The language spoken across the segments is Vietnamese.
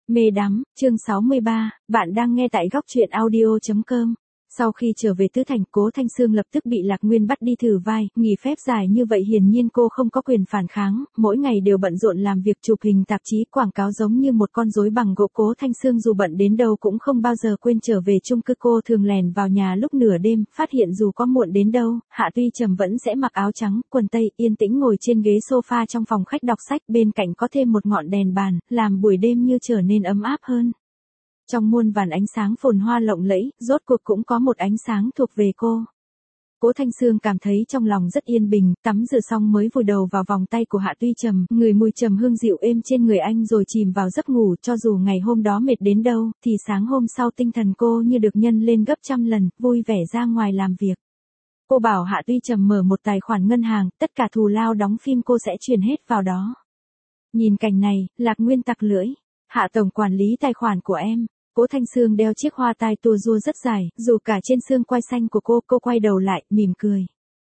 Mê đắm, chương 63, bạn đang nghe tại góc truyện audio.com. Sau khi trở về Tứ Thành, Cố Thanh Sương lập tức bị Lạc Nguyên bắt đi thử vai, nghỉ phép dài như vậy hiển nhiên cô không có quyền phản kháng, mỗi ngày đều bận rộn làm việc chụp hình tạp chí quảng cáo giống như một con rối bằng gỗ. Cố Thanh Sương dù bận đến đâu cũng không bao giờ quên trở về chung cư. Cô thường lèn vào nhà lúc nửa đêm, phát hiện dù có muộn đến đâu, Hạ Tuy Trầm vẫn sẽ mặc áo trắng, quần tây, yên tĩnh ngồi trên ghế sofa trong phòng khách đọc sách, bên cạnh có thêm một ngọn đèn bàn, làm buổi đêm như trở nên ấm áp hơn. Trong muôn vàn ánh sáng phồn hoa lộng lẫy, rốt cuộc cũng có một ánh sáng thuộc về cô. Cố Thanh Sương cảm thấy trong lòng rất yên bình, tắm rửa xong mới vùi đầu vào vòng tay của Hạ Tuy Trầm, ngửi mùi trầm hương dịu êm trên người anh rồi chìm vào giấc ngủ. Cho dù ngày hôm đó mệt đến đâu, thì sáng hôm sau tinh thần cô như được nhân lên gấp trăm lần, vui vẻ ra ngoài làm việc. Cô bảo Hạ Tuy Trầm mở một tài khoản ngân hàng, tất cả thù lao đóng phim cô sẽ chuyển hết vào đó. Nhìn cảnh này, Lạc Nguyên tặc lưỡi. Hạ tổng quản lý tài khoản của em. Cố Thanh Sương đeo chiếc hoa tai tua rua rất dài, dù cả trên xương quai xanh của cô quay đầu lại, mỉm cười.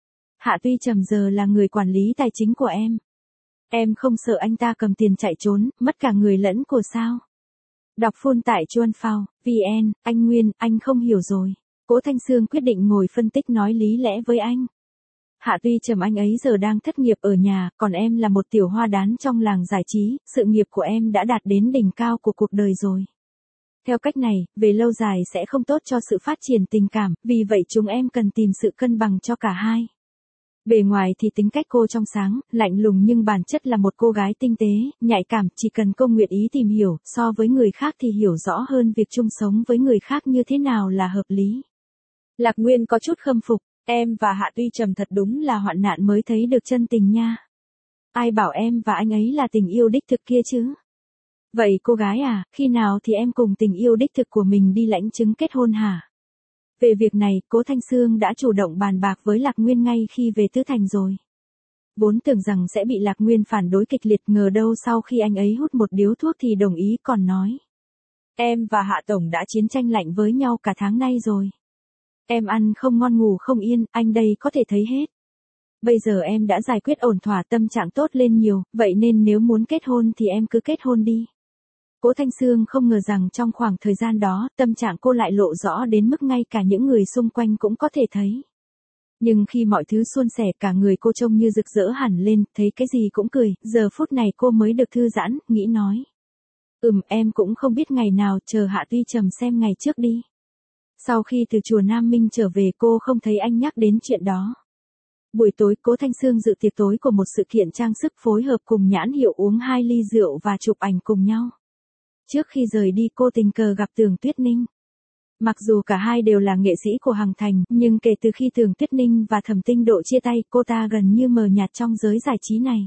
Hạ Tuy Trầm giờ là người quản lý tài chính của em. Em không sợ anh ta cầm tiền chạy trốn, mất cả người lẫn của sao? Đọc full tại chuanphao.vn, anh Nguyên, anh không hiểu rồi. Cố Thanh Sương quyết định ngồi phân tích nói lý lẽ với anh. Hạ Tuy Trầm anh ấy giờ đang thất nghiệp ở nhà, còn em là một tiểu hoa đán trong làng giải trí, sự nghiệp của em đã đạt đến đỉnh cao của cuộc đời rồi. Theo cách này, về lâu dài sẽ không tốt cho sự phát triển tình cảm, vì vậy chúng em cần tìm sự cân bằng cho cả hai. Bề ngoài thì tính cách cô trong sáng, lạnh lùng nhưng bản chất là một cô gái tinh tế, nhạy cảm, chỉ cần cô nguyện ý tìm hiểu, so với người khác thì hiểu rõ hơn việc chung sống với người khác như thế nào là hợp lý. Lạc Nguyên có chút khâm phục, em và Hạ Tuy Trầm thật đúng là hoạn nạn mới thấy được chân tình nha. Ai bảo em và anh ấy là tình yêu đích thực kia chứ? Vậy cô gái à, khi nào thì em cùng tình yêu đích thực của mình đi lãnh chứng kết hôn hả? Về việc này, Cố Thanh Sương đã chủ động bàn bạc với Lạc Nguyên ngay khi về Tứ Thành rồi. Vốn tưởng rằng sẽ bị Lạc Nguyên phản đối kịch liệt, ngờ đâu sau khi anh ấy hút một điếu thuốc thì đồng ý, còn nói. Em và Hạ Tổng đã chiến tranh lạnh với nhau cả tháng nay rồi. Em ăn không ngon ngủ không yên, anh đây có thể thấy hết. Bây giờ em đã giải quyết ổn thỏa, tâm trạng tốt lên nhiều, vậy nên nếu muốn kết hôn thì em cứ kết hôn đi. Cố Thanh Sương không ngờ rằng trong khoảng thời gian đó, tâm trạng cô lại lộ rõ đến mức ngay cả những người xung quanh cũng có thể thấy. Nhưng khi mọi thứ suôn sẻ, cả người cô trông như rực rỡ hẳn lên, thấy cái gì cũng cười, giờ phút này cô mới được thư giãn, nghĩ nói. Em cũng không biết ngày nào, chờ Hạ Tuy Trầm xem ngày trước đi. Sau khi từ chùa Nam Minh trở về cô không thấy anh nhắc đến chuyện đó. Buổi tối, Cố Thanh Sương dự tiệc tối của một sự kiện trang sức, phối hợp cùng nhãn hiệu, uống 2 ly rượu và chụp ảnh cùng nhau. Trước khi rời đi cô tình cờ gặp Tưởng Tuyết Ninh. Mặc dù cả hai đều là nghệ sĩ của Hằng Thành, nhưng kể từ khi Tưởng Tuyết Ninh và Thẩm Tinh Độ chia tay, cô ta gần như mờ nhạt trong giới giải trí này.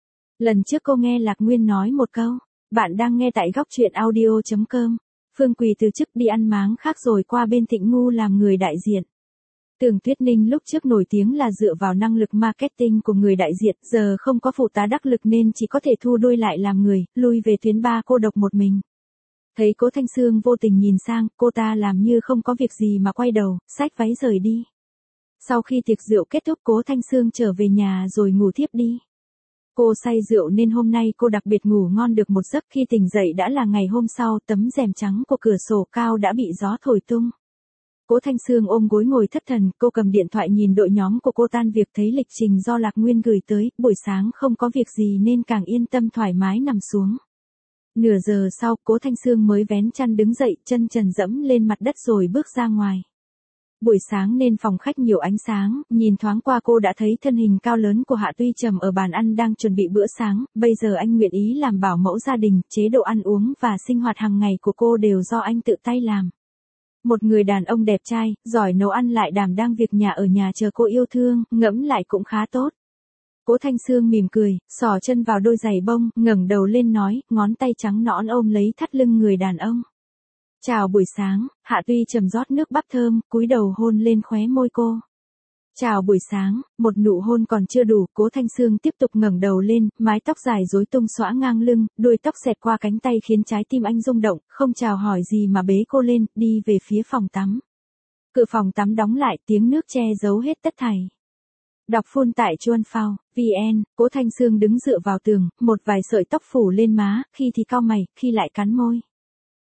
Lần trước cô nghe Lạc Nguyên nói một câu, bạn đang nghe tại góc truyện audio.com. Phương Quỳ từ chức đi ăn máng khác rồi qua bên Thịnh Ngu làm người đại diện. Tưởng Tuyết Ninh lúc trước nổi tiếng là dựa vào năng lực marketing của người đại diện, giờ không có phụ tá đắc lực nên chỉ có thể thu đuôi lại làm người, lui về tuyến ba cô độc một mình. Thấy Cố Thanh Sương vô tình nhìn sang, cô ta làm như không có việc gì mà quay đầu, xách váy rời đi. Sau khi tiệc rượu kết thúc, Cố Thanh Sương trở về nhà rồi ngủ thiếp đi. Cô say rượu nên hôm nay cô đặc biệt ngủ ngon được một giấc, khi tỉnh dậy đã là ngày hôm sau, tấm rèm trắng của cửa sổ cao đã bị gió thổi tung. Cố Thanh Sương ôm gối ngồi thất thần, cô cầm điện thoại nhìn đội nhóm của cô tan việc, thấy lịch trình do Lạc Nguyên gửi tới, buổi sáng không có việc gì nên càng yên tâm thoải mái nằm xuống. Nửa giờ sau, Cố Thanh Sương mới vén chăn đứng dậy, chân trần dẫm lên mặt đất rồi bước ra ngoài. Buổi sáng nên phòng khách nhiều ánh sáng, nhìn thoáng qua cô đã thấy thân hình cao lớn của Hạ Tuy Trầm ở bàn ăn đang chuẩn bị bữa sáng, bây giờ anh nguyện ý làm bảo mẫu gia đình, chế độ ăn uống và sinh hoạt hàng ngày của cô đều do anh tự tay làm. Một người đàn ông đẹp trai, giỏi nấu ăn lại đảm đang việc nhà ở nhà chờ cô yêu thương, ngẫm lại cũng khá tốt. Cố Thanh Sương mỉm cười, xỏ chân vào đôi giày bông, ngẩng đầu lên nói, ngón tay trắng nõn ôm lấy thắt lưng người đàn ông. Chào buổi sáng, Hạ Tuy Trầm rót nước bắp thơm, cúi đầu hôn lên khóe môi cô. Chào buổi sáng, một nụ hôn còn chưa đủ, Cố Thanh Sương tiếp tục ngẩng đầu lên, mái tóc dài rối tung xõa ngang lưng, đuôi tóc xẹt qua cánh tay khiến trái tim anh rung động, không chào hỏi gì mà bế cô lên, đi về phía phòng tắm. Cửa phòng tắm đóng lại, tiếng nước che giấu hết tất thảy. Đọc full tại chuanphao.vn, Cố Thanh Sương đứng dựa vào tường, một vài sợi tóc phủ lên má, khi thì cau mày, khi lại cắn môi.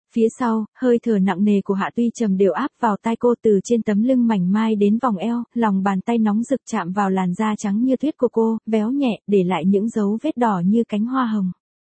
Phía sau, hơi thở nặng nề của Hạ Tuy Trầm đều áp vào tai cô từ trên tấm lưng mảnh mai đến vòng eo, lòng bàn tay nóng rực chạm vào làn da trắng như tuyết của cô, véo nhẹ, để lại những dấu vết đỏ như cánh hoa hồng.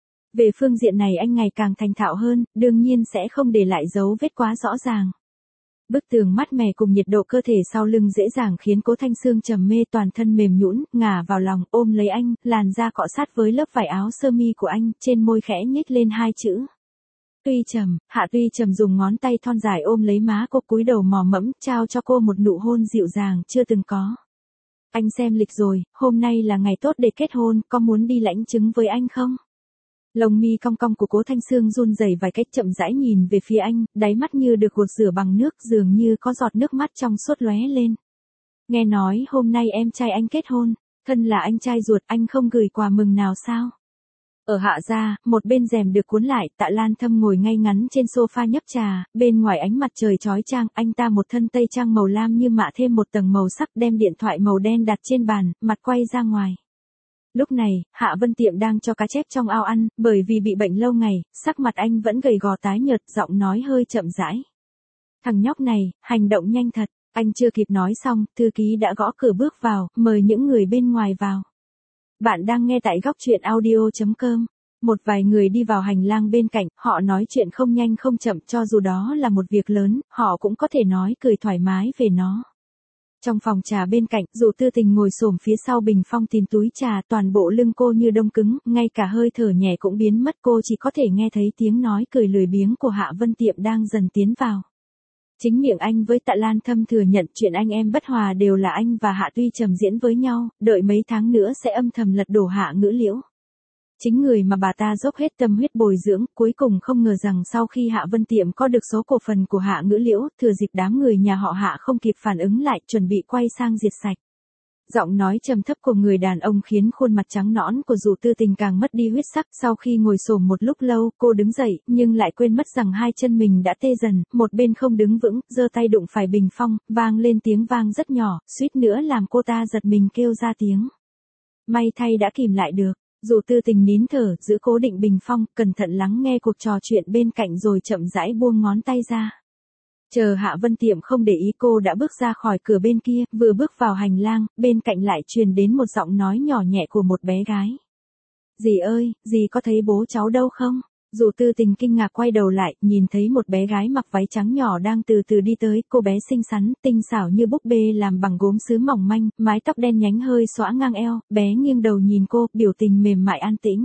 Về phương diện này anh ngày càng thành thạo hơn, đương nhiên sẽ không để lại dấu vết quá rõ ràng. Bức tường mát mẻ cùng nhiệt độ cơ thể sau lưng dễ dàng khiến Cố Thanh Sương trầm mê, toàn thân mềm nhũn, ngả vào lòng, ôm lấy anh, làn da cọ sát với lớp vải áo sơ mi của anh, trên môi khẽ nhếch lên hai chữ. Tuy Trầm. Hạ Tuy Trầm dùng ngón tay thon dài ôm lấy má cô, cúi đầu mò mẫm, trao cho cô một nụ hôn dịu dàng chưa từng có. Anh xem lịch rồi, hôm nay là ngày tốt để kết hôn, có muốn đi lãnh chứng với anh không? Lông mi cong cong của Cố Thanh Sương run rẩy vài cách, chậm rãi nhìn về phía anh, đáy mắt như được gột rửa bằng nước, dường như có giọt nước mắt trong suốt lóe lên. Nghe nói hôm nay em trai anh kết hôn, thân là anh trai ruột, anh không gửi quà mừng nào sao? Ở Hạ gia, một bên rèm được cuốn lại, Tạ Lan Thâm ngồi ngay ngắn trên sofa nhấp trà, bên ngoài ánh mặt trời chói chang, anh ta một thân tây trang màu lam như mạ thêm một tầng màu sắc, đem điện thoại màu đen đặt trên bàn, mặt quay ra ngoài. Lúc này, Hạ Vân Tiệm đang cho cá chép trong ao ăn, bởi vì bị bệnh lâu ngày, sắc mặt anh vẫn gầy gò tái nhợt, giọng nói hơi chậm rãi. Thằng nhóc này, hành động nhanh thật, anh chưa kịp nói xong, thư ký đã gõ cửa bước vào, mời những người bên ngoài vào. Bạn đang nghe tại góc truyện audio.com. Một vài người đi vào hành lang bên cạnh, họ nói chuyện không nhanh không chậm, cho dù đó là một việc lớn, họ cũng có thể nói cười thoải mái về nó. Trong phòng trà bên cạnh, Dụ Tư Tình ngồi xổm phía sau bình phong tìm túi trà, toàn bộ lưng cô như đông cứng, ngay cả hơi thở nhẹ cũng biến mất, cô chỉ có thể nghe thấy tiếng nói cười lười biếng của Hạ Vân Tiệm đang dần tiến vào. Chính miệng anh với Tạ Lan Thâm thừa nhận chuyện anh em bất hòa đều là anh và Hạ Tuy Trầm diễn với nhau, đợi mấy tháng nữa sẽ âm thầm lật đổ Hạ Ngữ Liễu. Chính người mà bà ta dốc hết tâm huyết bồi dưỡng, cuối cùng không ngờ rằng sau khi Hạ Vân Tiệm có được số cổ phần của Hạ Ngữ Liễu, thừa dịp đám người nhà họ Hạ không kịp phản ứng lại, chuẩn bị quay sang diệt sạch. Giọng nói trầm thấp của người đàn ông khiến khuôn mặt trắng nõn của Dụ Tư Tình càng mất đi huyết sắc. Sau khi ngồi xổm một lúc lâu, cô đứng dậy, nhưng lại quên mất rằng hai chân mình đã tê dần, một bên không đứng vững, giơ tay đụng phải bình phong, vang lên tiếng vang rất nhỏ, suýt nữa làm cô ta giật mình kêu ra tiếng. May thay đã kìm lại được. Dụ Tư Tình nín thở, giữ cố định bình phong, cẩn thận lắng nghe cuộc trò chuyện bên cạnh rồi chậm rãi buông ngón tay ra. Chờ Hạ Vân Tiệm không để ý, cô đã bước ra khỏi cửa bên kia, vừa bước vào hành lang, bên cạnh lại truyền đến một giọng nói nhỏ nhẹ của một bé gái. Dì ơi, dì có thấy bố cháu đâu không? Dụ Tư Tình kinh ngạc quay đầu lại, nhìn thấy một bé gái mặc váy trắng nhỏ đang từ từ đi tới, cô bé xinh xắn, tinh xảo như búp bê làm bằng gốm sứ mỏng manh, mái tóc đen nhánh hơi xõa ngang eo, bé nghiêng đầu nhìn cô, biểu tình mềm mại an tĩnh.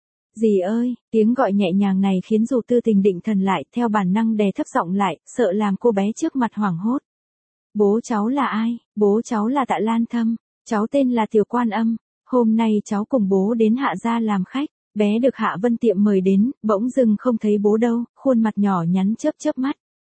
Dì ơi, tiếng gọi nhẹ nhàng này khiến Dụ Tư Tình định thần lại, theo bản năng đè thấp giọng lại, sợ làm cô bé trước mặt hoảng hốt. Bố cháu là ai? Bố cháu là Tạ Lan Thâm, cháu tên là Tiểu Quan Âm, hôm nay cháu cùng bố đến Hạ gia làm khách. Bé được Hạ Vân Tiệm mời đến, bỗng dưng không thấy bố đâu, khuôn mặt nhỏ nhắn chớp chớp mắt.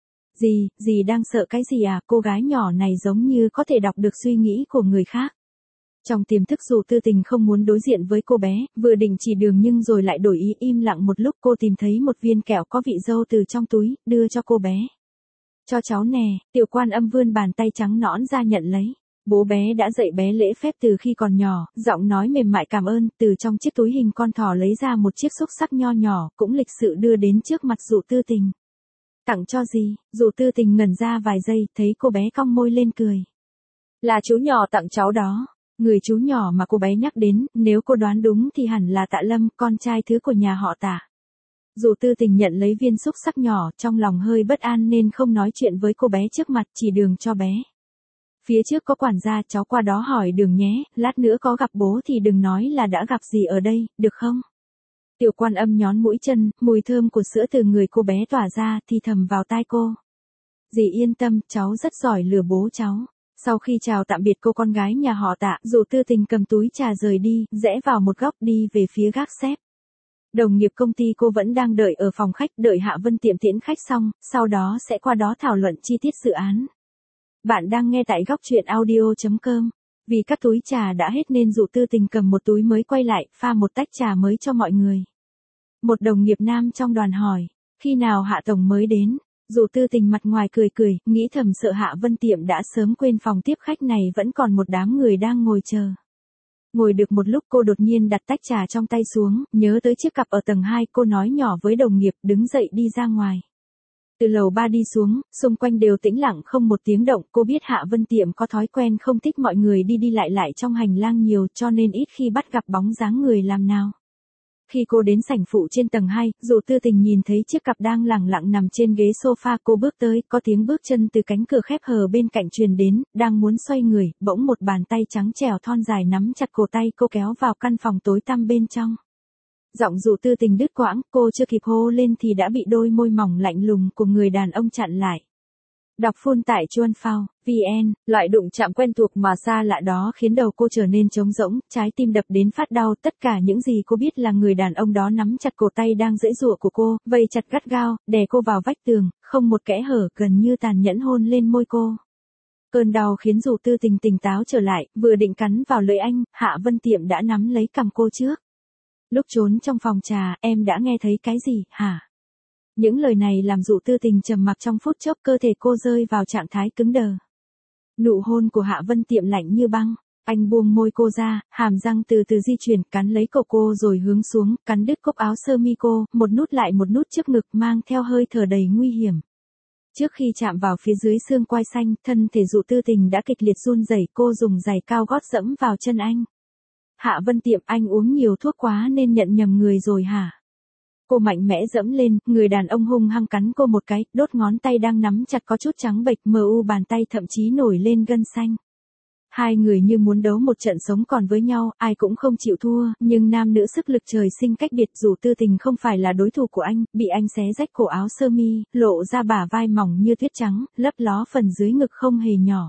Dì đang sợ cái gì à? Cô gái nhỏ này giống như có thể đọc được suy nghĩ của người khác. Trong tiềm thức Dụ Tư Tình không muốn đối diện với cô bé, vừa định chỉ đường nhưng rồi lại đổi ý, im lặng một lúc, cô tìm thấy một viên kẹo có vị dâu từ trong túi, đưa cho cô bé. Cho cháu nè. Tiểu Quan Âm vươn bàn tay trắng nõn ra nhận lấy. Bố bé đã dạy bé lễ phép từ khi còn nhỏ, giọng nói mềm mại cảm ơn, từ trong chiếc túi hình con thỏ lấy ra một chiếc xúc xắc nho nhỏ, cũng lịch sự đưa đến trước mặt Dụ Tư Tình. Tặng cho gì? Dụ Tư Tình ngẩn ra vài giây, thấy cô bé cong môi lên cười. Là chú nhỏ tặng cháu đó. Người chú nhỏ mà cô bé nhắc đến, nếu cô đoán đúng thì hẳn là Tạ Lâm, con trai thứ của nhà họ Tạ. Dụ Tư Tình nhận lấy viên xúc xắc nhỏ, trong lòng hơi bất an nên không nói chuyện với cô bé trước mặt, chỉ đường cho bé. Phía trước có quản gia, cháu qua đó hỏi đường nhé, lát nữa có gặp bố thì đừng nói là đã gặp dì ở đây, được không? Tiểu Quan Âm nhón mũi chân, mùi thơm của sữa từ người cô bé tỏa ra, thì thầm vào tai cô. Dì yên tâm, cháu rất giỏi lừa bố cháu. Sau khi chào tạm biệt cô con gái nhà họ Tạ, Dụ Tư Tình cầm túi trà rời đi, rẽ vào một góc đi về phía gác xếp. Đồng nghiệp công ty cô vẫn đang đợi ở phòng khách, đợi Hạ Vân Tiệm tiễn khách xong, sau đó sẽ qua đó thảo luận chi tiết dự án. Bạn đang nghe tại góc truyện audio.com. Vì các túi trà đã hết nên Dụ Tư Tình cầm một túi mới quay lại, pha một tách trà mới cho mọi người. Một đồng nghiệp nam trong đoàn hỏi, khi nào Hạ Tổng mới đến? Dụ Tư Tình mặt ngoài cười cười, nghĩ thầm sợ Hạ Vân Tiệm đã sớm quên phòng tiếp khách này vẫn còn một đám người đang ngồi chờ. Ngồi được một lúc cô đột nhiên đặt tách trà trong tay xuống, nhớ tới chiếc cặp ở tầng 2, cô nói nhỏ với đồng nghiệp, đứng dậy đi ra ngoài. Từ lầu 3 đi xuống, xung quanh đều tĩnh lặng không một tiếng động, cô biết Hạ Vân Tiệm có thói quen không thích mọi người đi đi lại lại trong hành lang nhiều cho nên ít khi bắt gặp bóng dáng người làm nào. Khi cô đến sảnh phụ trên tầng 2, Dụ Tư Tình nhìn thấy chiếc cặp đang lẳng lặng nằm trên ghế sofa, cô bước tới, có tiếng bước chân từ cánh cửa khép hờ bên cạnh truyền đến, đang muốn xoay người, bỗng một bàn tay trắng trẻo thon dài nắm chặt cổ tay cô kéo vào căn phòng tối tăm bên trong. Giọng Dụ Tư Tình đứt quãng, cô chưa kịp hô lên thì đã bị đôi môi mỏng lạnh lùng của người đàn ông chặn lại. Đọc full tại Chuan Phao, VN, loại đụng chạm quen thuộc mà xa lạ đó khiến đầu cô trở nên trống rỗng, trái tim đập đến phát đau, tất cả những gì cô biết là người đàn ông đó nắm chặt cổ tay đang giãy giụa của cô, vây chặt gắt gao, đè cô vào vách tường, không một kẽ hở, gần như tàn nhẫn hôn lên môi cô. Cơn đau khiến Dụ Tư Tình tỉnh táo trở lại, vừa định cắn vào lưỡi anh, Hạ Vân Tiệm đã nắm lấy cằm cô trước. Lúc trốn trong phòng trà, em đã nghe thấy cái gì, hả? Những lời này làm Dụ Tư Tình trầm mặc trong phút chốc, cơ thể cô rơi vào trạng thái cứng đờ. Nụ hôn của Hạ Vân Tiệm lạnh như băng, anh buông môi cô ra, hàm răng từ từ di chuyển, cắn lấy cổ cô rồi hướng xuống, cắn đứt cúc áo sơ mi cô, một nút lại một nút trước ngực mang theo hơi thở đầy nguy hiểm. Trước khi chạm vào phía dưới xương quai xanh, thân thể Dụ Tư Tình đã kịch liệt run rẩy, cô dùng giày cao gót dẫm vào chân anh. Hạ Vân Tiệm, anh uống nhiều thuốc quá nên nhận nhầm người rồi hả? Cô mạnh mẽ dẫm lên, người đàn ông hung hăng cắn cô một cái, đốt ngón tay đang nắm chặt có chút trắng bệch, mờ u bàn tay thậm chí nổi lên gân xanh. Hai người như muốn đấu một trận sống còn với nhau, ai cũng không chịu thua, nhưng nam nữ sức lực trời sinh cách biệt. Dụ Tư Tình không phải là đối thủ của anh, bị anh xé rách cổ áo sơ mi, lộ ra bả vai mỏng như tuyết trắng, lấp ló phần dưới ngực không hề nhỏ.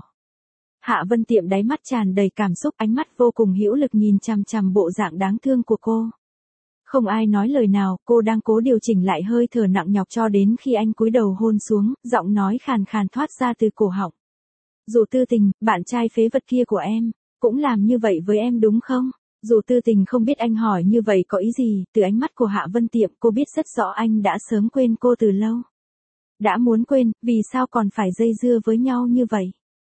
Hạ Vân Tiệm đáy mắt tràn đầy cảm xúc, ánh mắt vô cùng hữu lực nhìn chằm chằm bộ dạng đáng thương của cô. Không ai nói lời nào, cô đang cố điều chỉnh lại hơi thở nặng nhọc cho đến khi anh cúi đầu hôn xuống, giọng nói khàn khàn thoát ra từ cổ họng. Dụ Tư Tình, bạn trai phế vật kia của em, cũng làm như vậy với em đúng không? Dụ Tư Tình không biết anh hỏi như vậy có ý gì, từ ánh mắt của Hạ Vân Tiệm cô biết rất rõ anh đã sớm quên cô từ lâu. Đã muốn quên, vì sao còn phải dây dưa với nhau như vậy?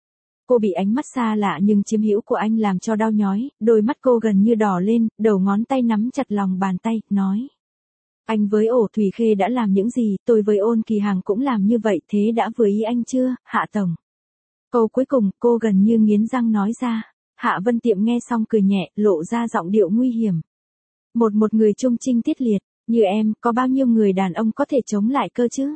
Cô bị ánh mắt xa lạ nhưng chiếm hữu của anh làm cho đau nhói, đôi mắt cô gần như đỏ lên, đầu ngón tay nắm chặt lòng bàn tay, nói. Anh với Ổ Thủy Khê đã làm những gì, tôi với Ôn Kỳ Hàng cũng làm như vậy, thế đã vừa ý anh chưa, Hạ Tổng? Câu cuối cùng, cô gần như nghiến răng nói ra. Hạ Vân Tiệm nghe xong cười nhẹ, lộ ra giọng điệu nguy hiểm. Một người trung trinh tiết liệt, như em, có bao nhiêu người đàn ông có thể chống lại cơ chứ?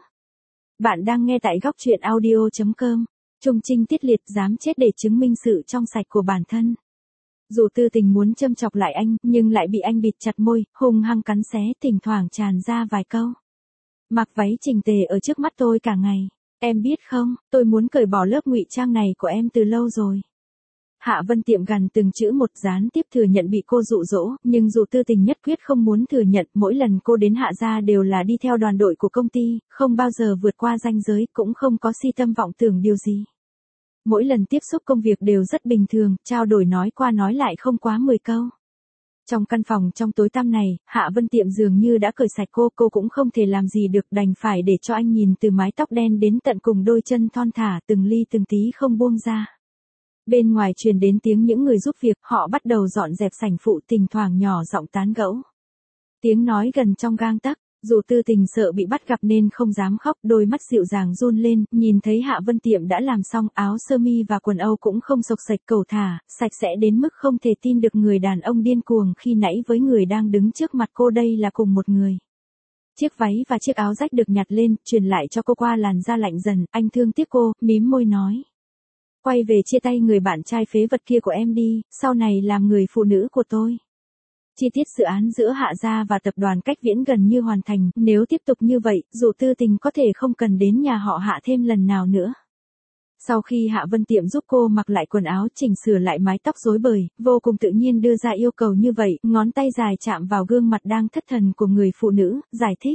Bạn đang nghe tại góc truyện audio.com. Trung trinh tiết liệt, dám chết để chứng minh sự trong sạch của bản thân. Dụ Tư Tình muốn châm chọc lại anh, nhưng lại bị anh bịt chặt môi, hung hăng cắn xé, thỉnh thoảng tràn ra vài câu. Mặc váy chỉnh tề ở trước mắt tôi cả ngày. Em biết không, tôi muốn cởi bỏ lớp ngụy trang này của em từ lâu rồi. Hạ Vân Tiệm gằn từng chữ một, gián tiếp thừa nhận bị cô dụ dỗ, nhưng Dụ Tư Tình nhất quyết không muốn thừa nhận, mỗi lần cô đến Hạ gia đều là đi theo đoàn đội của công ty, không bao giờ vượt qua ranh giới, cũng không có si tâm vọng tưởng điều gì. Mỗi lần tiếp xúc công việc đều rất bình thường, trao đổi nói qua nói lại không quá 10 câu. Trong căn phòng trong tối tăm này, Hạ Vân Tiệm dường như đã cởi sạch cô cũng không thể làm gì được, đành phải để cho anh nhìn từ mái tóc đen đến tận cùng đôi chân thon thả, từng ly từng tí không buông ra. Bên ngoài truyền đến tiếng những người giúp việc, họ bắt đầu dọn dẹp sảnh phụ, thỉnh thoảng nhỏ giọng tán gẫu. Tiếng nói gần trong gang tấc. Dụ Tư Tình sợ bị bắt gặp nên không dám khóc, đôi mắt dịu dàng run lên, nhìn thấy Hạ Vân Tiệm đã làm xong, áo sơ mi và quần âu cũng không xộc xệch cẩu thả, sạch sẽ đến mức không thể tin được người đàn ông điên cuồng khi nãy với người đang đứng trước mặt cô đây là cùng một người. Chiếc váy và chiếc áo rách được nhặt lên, truyền lại cho cô qua làn da lạnh dần, anh thương tiếc cô, mím môi nói. Quay về chia tay người bạn trai phế vật kia của em đi, sau này làm người phụ nữ của tôi. Chi tiết dự án giữa Hạ gia và tập đoàn Cách Viễn gần như hoàn thành, nếu tiếp tục như vậy, Dụ Tư Tình có thể không cần đến nhà họ Hạ thêm lần nào nữa. Sau khi Hạ Vân Tiệm giúp cô mặc lại quần áo, chỉnh sửa lại mái tóc rối bời, vô cùng tự nhiên đưa ra yêu cầu như vậy, ngón tay dài chạm vào gương mặt đang thất thần của người phụ nữ, giải thích.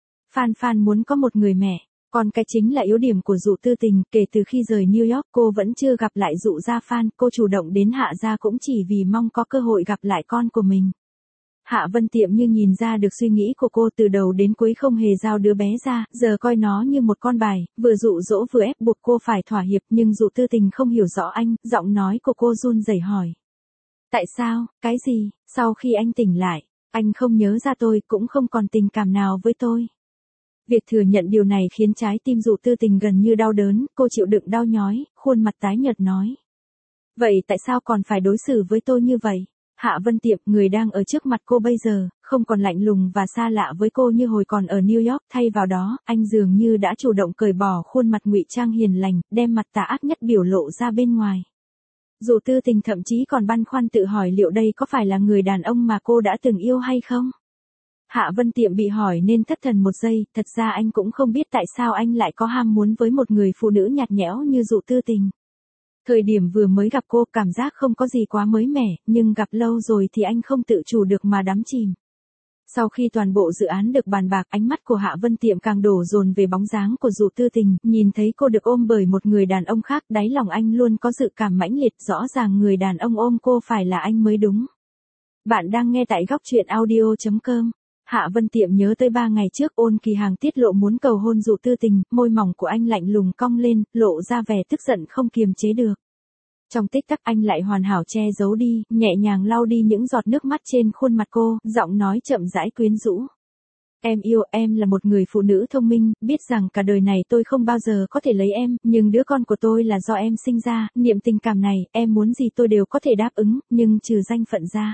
Phan muốn có một người mẹ. Còn cái chính là yếu điểm của Dụ Tư Tình, kể từ khi rời New York cô vẫn chưa gặp lại Dụ gia Phan, cô chủ động đến Hạ gia cũng chỉ vì mong có cơ hội gặp lại con của mình. Hạ Vân Tiệm như nhìn ra được suy nghĩ của cô, từ đầu đến cuối không hề giao đứa bé ra, giờ coi nó như một con bài, vừa dụ dỗ vừa ép buộc cô phải thỏa hiệp, nhưng Dụ Tư Tình không hiểu rõ anh, giọng nói của cô run rẩy hỏi. Tại sao, cái gì, sau khi anh tỉnh lại, anh không nhớ ra tôi, cũng không còn tình cảm nào với tôi. Việc thừa nhận điều này khiến trái tim Dụ Tư Tình gần như đau đớn, cô chịu đựng đau nhói, khuôn mặt tái nhợt nói. Vậy tại sao còn phải đối xử với tôi như vậy? Hạ Vân Tiệm, người đang ở trước mặt cô bây giờ, không còn lạnh lùng và xa lạ với cô như hồi còn ở New York, thay vào đó, anh dường như đã chủ động cởi bỏ khuôn mặt ngụy trang hiền lành, đem mặt tà ác nhất biểu lộ ra bên ngoài. Dụ Tư Tình thậm chí còn băn khoăn tự hỏi liệu đây có phải là người đàn ông mà cô đã từng yêu hay không? Hạ Vân Tiệm bị hỏi nên thất thần một giây, thật ra anh cũng không biết tại sao anh lại có ham muốn với một người phụ nữ nhạt nhẽo như Dụ Tư Tình. Thời điểm vừa mới gặp cô cảm giác không có gì quá mới mẻ, nhưng gặp lâu rồi thì anh không tự chủ được mà đắm chìm. Sau khi toàn bộ dự án được bàn bạc, ánh mắt của Hạ Vân Tiệm càng đổ dồn về bóng dáng của Dụ Tư Tình, nhìn thấy cô được ôm bởi một người đàn ông khác, đáy lòng anh luôn có dự cảm mãnh liệt, rõ ràng người đàn ông ôm cô phải là anh mới đúng. Bạn đang nghe tại góc truyện audio.com. Hạ Vân Tiệm nhớ tới 3 ngày trước Ôn Kỳ Hàng tiết lộ muốn cầu hôn Dụ Tư Tình, môi mỏng của anh lạnh lùng cong lên, lộ ra vẻ tức giận không kiềm chế được. Trong tích tắc anh lại hoàn hảo che giấu đi, nhẹ nhàng lau đi những giọt nước mắt trên khuôn mặt cô, giọng nói chậm rãi quyến rũ. Em yêu, em là một người phụ nữ thông minh, biết rằng cả đời này tôi không bao giờ có thể lấy em, nhưng đứa con của tôi là do em sinh ra, niệm tình cảm này, em muốn gì tôi đều có thể đáp ứng, nhưng trừ danh phận ra.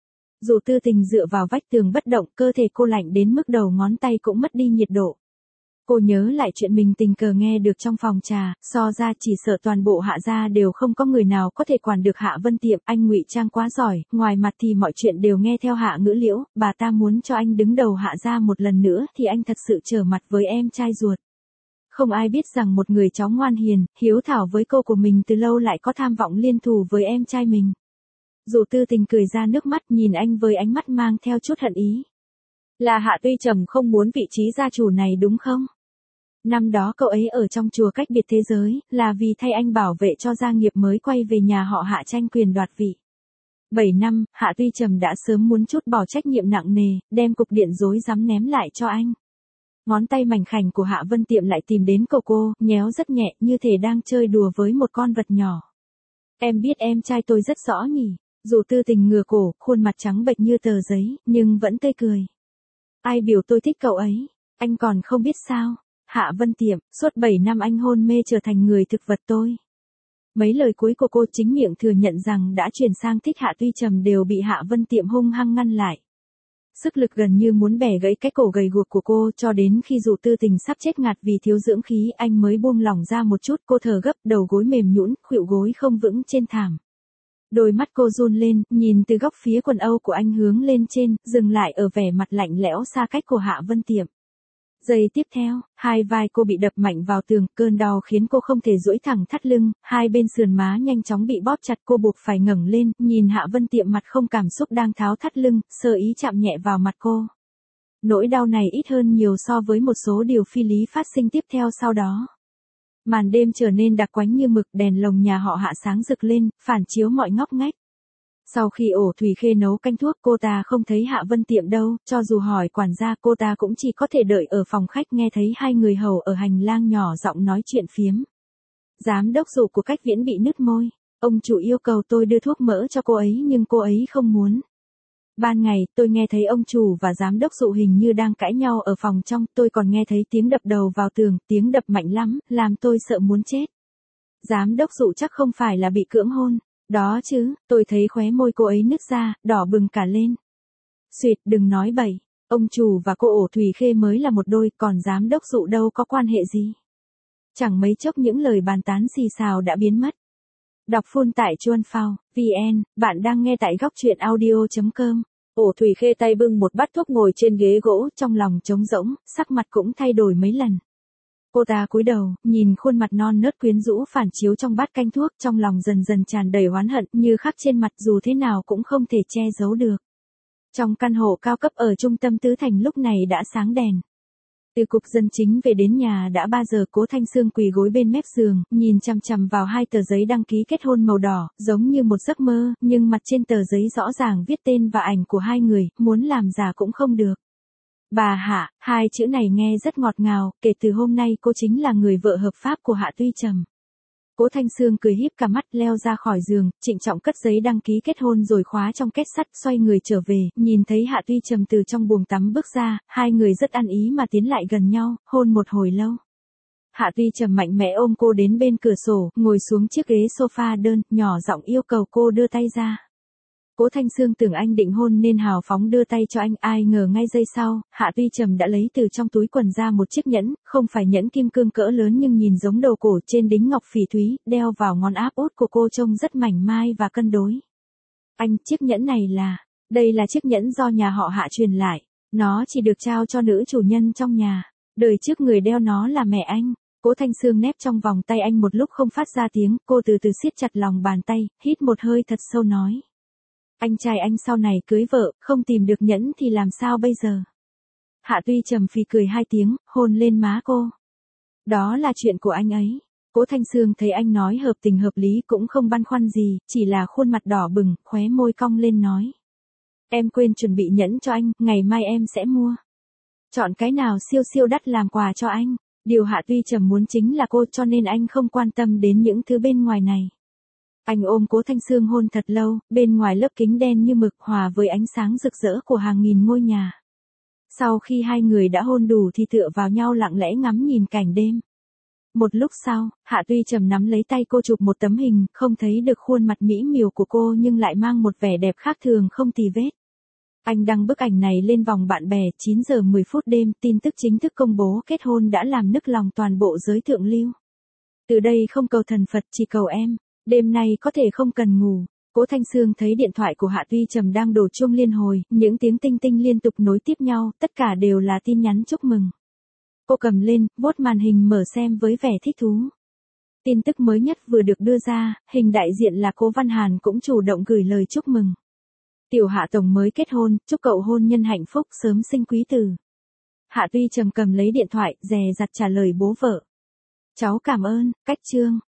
Dụ Tư Tình dựa vào vách tường bất động, cơ thể cô lạnh đến mức đầu ngón tay cũng mất đi nhiệt độ. Cô nhớ lại chuyện mình tình cờ nghe được trong phòng trà, so ra chỉ sợ toàn bộ Hạ gia đều không có người nào có thể quản được Hạ Vân Tiệm, anh ngụy trang quá giỏi, ngoài mặt thì mọi chuyện đều nghe theo Hạ Ngữ Liễu, bà ta muốn cho anh đứng đầu Hạ gia một lần nữa thì anh thật sự trở mặt với em trai ruột. Không ai biết rằng một người cháu ngoan hiền, hiếu thảo với cô của mình từ lâu lại có tham vọng liên thù với em trai mình. Dụ Tư Tình cười ra nước mắt nhìn anh với ánh mắt mang theo chút hận ý. Là Hạ Tuy Trầm không muốn vị trí gia chủ này đúng không? Năm đó cậu ấy ở trong chùa cách biệt thế giới, là vì thay anh bảo vệ cho gia nghiệp mới quay về nhà họ Hạ tranh quyền đoạt vị. 7 năm, Hạ Tuy Trầm đã sớm muốn trút bỏ trách nhiệm nặng nề, đem cục điện rối rắm ném lại cho anh. Ngón tay mảnh khảnh của Hạ Vân Tiệm lại tìm đến cổ cô, nhéo rất nhẹ như thể đang chơi đùa với một con vật nhỏ. Em biết em trai tôi rất rõ nhỉ. Dụ Tư Tình ngửa cổ, khuôn mặt trắng bệch như tờ giấy, nhưng vẫn tươi cười. Ai biểu tôi thích cậu ấy, anh còn không biết sao? Hạ Vân Tiệm, suốt 7 năm anh hôn mê trở thành người thực vật tôi. Mấy lời cuối của cô chính miệng thừa nhận rằng đã chuyển sang thích Hạ Tuy Trầm đều bị Hạ Vân Tiệm hung hăng ngăn lại. Sức lực gần như muốn bẻ gãy cái cổ gầy guộc của cô cho đến khi Dụ Tư Tình sắp chết ngạt vì thiếu dưỡng khí anh mới buông lỏng ra một chút, cô thở gấp, đầu gối mềm nhũn, khuỵu gối không vững trên thảm. Đôi mắt cô run lên, nhìn từ góc phía quần âu của anh hướng lên trên, dừng lại ở vẻ mặt lạnh lẽo xa cách của Hạ Vân Tiệm. Giây tiếp theo, hai vai cô bị đập mạnh vào tường, cơn đau khiến cô không thể duỗi thẳng thắt lưng, hai bên sườn má nhanh chóng bị bóp chặt, cô buộc phải ngẩng lên, nhìn Hạ Vân Tiệm mặt không cảm xúc đang tháo thắt lưng, sơ ý chạm nhẹ vào mặt cô. Nỗi đau này ít hơn nhiều so với một số điều phi lý phát sinh tiếp theo sau đó. Màn đêm trở nên đặc quánh như mực, đèn lồng nhà họ Hạ sáng rực lên, phản chiếu mọi ngóc ngách. Sau khi Ổ Thủy Khê nấu canh thuốc cô ta không thấy Hạ Vân Tiệm đâu, cho dù hỏi quản gia cô ta cũng chỉ có thể đợi ở phòng khách nghe thấy hai người hầu ở hành lang nhỏ giọng nói chuyện phiếm. Giám đốc Dụ của Cách Viễn bị nứt môi, ông chủ yêu cầu tôi đưa thuốc mỡ cho cô ấy nhưng cô ấy không muốn. Ban ngày, tôi nghe thấy ông chủ và giám đốc Dụ hình như đang cãi nhau ở phòng trong, tôi còn nghe thấy tiếng đập đầu vào tường, tiếng đập mạnh lắm, làm tôi sợ muốn chết. Giám đốc Dụ chắc không phải là bị cưỡng hôn. Đó chứ, tôi thấy khóe môi cô ấy nứt ra, đỏ bừng cả lên. Xuyệt, đừng nói bậy, ông chủ và cô Ổ Thủy Khê mới là một đôi, còn giám đốc Dụ đâu có quan hệ gì. Chẳng mấy chốc những lời bàn tán xì xào đã biến mất. Đọc full tại Chuan Phao, VN, bạn đang nghe tại góc truyện audio.com. Ổ Thủy Khê tay bưng một bát thuốc ngồi trên ghế gỗ, trong lòng trống rỗng, sắc mặt cũng thay đổi mấy lần. Cô ta cúi đầu, nhìn khuôn mặt non nớt quyến rũ phản chiếu trong bát canh thuốc, trong lòng dần dần tràn đầy oán hận, như khắc trên mặt dù thế nào cũng không thể che giấu được. Trong căn hộ cao cấp ở trung tâm Tứ Thành lúc này đã sáng đèn. Từ cục dân chính về đến nhà đã 3 giờ, Cố Thanh Sương quỳ gối bên mép giường, nhìn chằm chằm vào hai tờ giấy đăng ký kết hôn màu đỏ, giống như một giấc mơ, nhưng mặt trên tờ giấy rõ ràng viết tên và ảnh của hai người, muốn làm giả cũng không được. Bà Hạ, hai chữ này nghe rất ngọt ngào, kể từ hôm nay cô chính là người vợ hợp pháp của Hạ Tuy Trầm. Cố Thanh Sương cười híp cả mắt leo ra khỏi giường, trịnh trọng cất giấy đăng ký kết hôn rồi khóa trong két sắt, xoay người trở về, nhìn thấy Hạ Tuy Trầm từ trong buồng tắm bước ra, hai người rất ăn ý mà tiến lại gần nhau, hôn một hồi lâu. Hạ Tuy Trầm mạnh mẽ ôm cô đến bên cửa sổ, ngồi xuống chiếc ghế sofa đơn, nhỏ giọng yêu cầu cô đưa tay ra. Cố Thanh Sương tưởng anh định hôn nên hào phóng đưa tay cho anh, ai ngờ ngay giây sau, Hạ Tuy Trầm đã lấy từ trong túi quần ra một chiếc nhẫn, không phải nhẫn kim cương cỡ lớn nhưng nhìn giống đầu cổ, trên đính ngọc phỉ thúy, đeo vào ngón áp út của cô trông rất mảnh mai và cân đối. Anh, chiếc nhẫn này đây là chiếc nhẫn do nhà họ Hạ truyền lại, nó chỉ được trao cho nữ chủ nhân trong nhà, đời trước người đeo nó là mẹ anh. Cố Thanh Sương nép trong vòng tay anh một lúc không phát ra tiếng, cô từ từ siết chặt lòng bàn tay, hít một hơi thật sâu nói. Anh trai anh sau này cưới vợ, không tìm được nhẫn thì làm sao bây giờ? Hạ Tuy Trầm phì cười hai tiếng, hôn lên má cô. Đó là chuyện của anh ấy. Cố Thanh Sương thấy anh nói hợp tình hợp lý cũng không băn khoăn gì, chỉ là khuôn mặt đỏ bừng, khóe môi cong lên nói. Em quên chuẩn bị nhẫn cho anh, ngày mai em sẽ mua. Chọn cái nào siêu siêu đắt làm quà cho anh. Điều Hạ Tuy Trầm muốn chính là cô, cho nên anh không quan tâm đến những thứ bên ngoài này. Anh ôm Cố Thanh Sương hôn thật lâu, bên ngoài lớp kính đen như mực hòa với ánh sáng rực rỡ của hàng nghìn ngôi nhà. Sau khi hai người đã hôn đủ thì tựa vào nhau lặng lẽ ngắm nhìn cảnh đêm. Một lúc sau, Hạ Tuy Trầm nắm lấy tay cô chụp một tấm hình, không thấy được khuôn mặt mỹ miều của cô nhưng lại mang một vẻ đẹp khác thường không tì vết. Anh đăng bức ảnh này lên vòng bạn bè, 9 giờ 10 phút đêm, tin tức chính thức công bố kết hôn đã làm nức lòng toàn bộ giới thượng lưu. Từ đây không cầu thần Phật, chỉ cầu em. Đêm nay có thể không cần ngủ. Cố Thanh Sương thấy điện thoại của Hạ Tuy Trầm đang đổ chuông liên hồi, những tiếng tinh tinh liên tục nối tiếp nhau, tất cả đều là tin nhắn chúc mừng. Cô cầm lên, vuốt màn hình mở xem với vẻ thích thú. Tin tức mới nhất vừa được đưa ra, hình đại diện là Cố Văn Hàn cũng chủ động gửi lời chúc mừng. Tiểu Hạ tổng mới kết hôn, chúc cậu hôn nhân hạnh phúc, sớm sinh quý tử. Hạ Tuy Trầm cầm lấy điện thoại, dè dặt trả lời bố vợ. Cháu cảm ơn, cách chương.